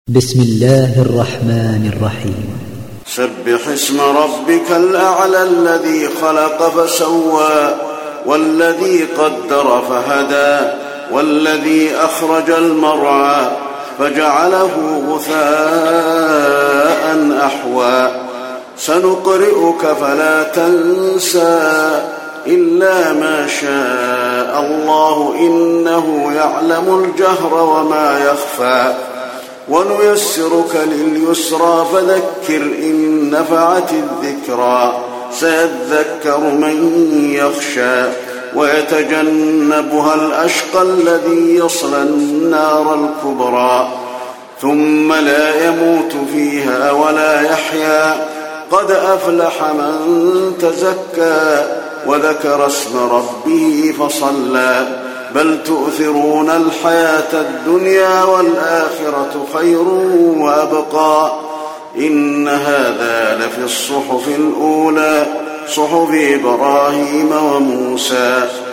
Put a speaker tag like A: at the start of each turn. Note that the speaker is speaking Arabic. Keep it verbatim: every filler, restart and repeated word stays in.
A: بسم الله الرحمن الرحيم.
B: سبح اسم ربك الأعلى الذي خلق فسوى والذي قدر فهدى والذي أخرج المرعى فجعله غثاء أحوى سنقرئك فلا تنسى إلا ما شاء الله إنه يعلم الجهر وما يخفى ونيسرك لليسرى فذكر إن نفعت الذكرى سيذكر من يخشى ويتجنبها الأشقى الذي يصلى النار الكبرى ثم لا يموت فيها ولا يحيا قد أفلح من تزكى وذكر اسم ربه فصلى بل تؤثرون الحياة الدنيا والآخرة خير وأبقى إن هذا لفي الصحف الأولى صحف إبراهيم وموسى